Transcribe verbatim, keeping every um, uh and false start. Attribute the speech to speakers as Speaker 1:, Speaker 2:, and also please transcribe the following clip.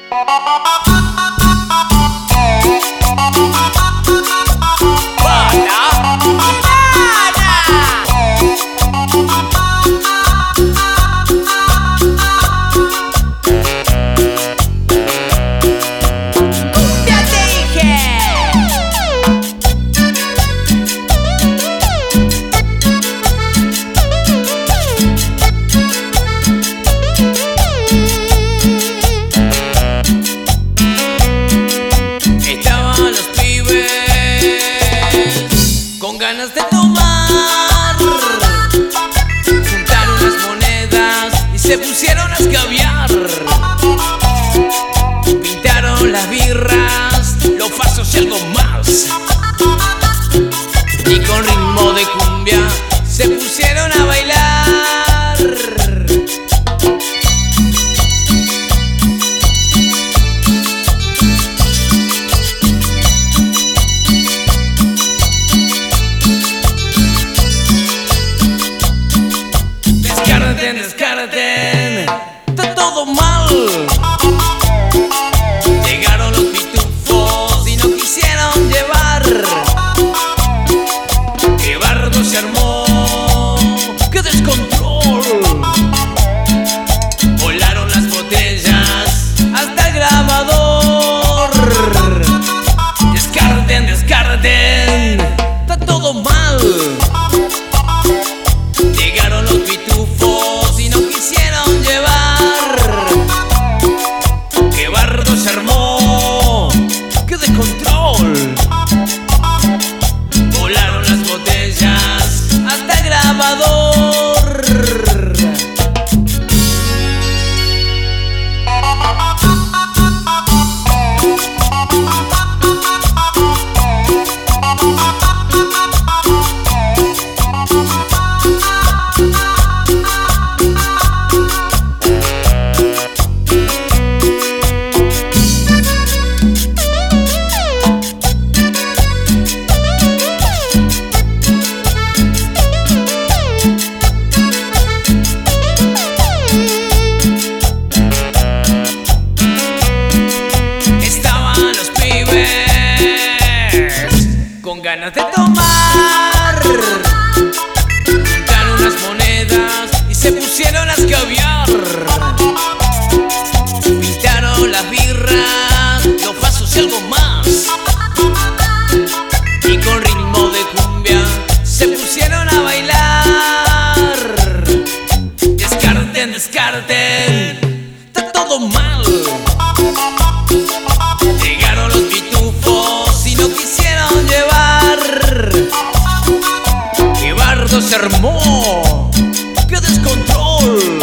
Speaker 1: Ganas de tomar, juntaron las monedas y se pusieron a escabiar. Pintaron las birras, los vasos y algo más, y con ritmo de cumbia se pusieron a bailar. Descarten, está todo mal. Llegaron los pitufos y no quisieron llevar. ¡Qué bardo se armó! ¡Qué descontrol! Volaron las botellas hasta el grabador. Descarten, descarten, está todo mal. Llegaron los pitufos y no quisieron llevar. ¡Qué bardo se armó! ¡Qué descontrol! Volaron las botellas hasta el grabador. Con ganas de tomar, juntaron unas monedas y se pusieron a escabiar. Pintaron las birras, los vasos y algo más, y con ritmo de cumbia se pusieron a bailar. Descarten, descarten, está todo mal. Llegaron los pitufos y no quisieron llevar. ¡Qué bardo se armó! ¡Qué descontrol!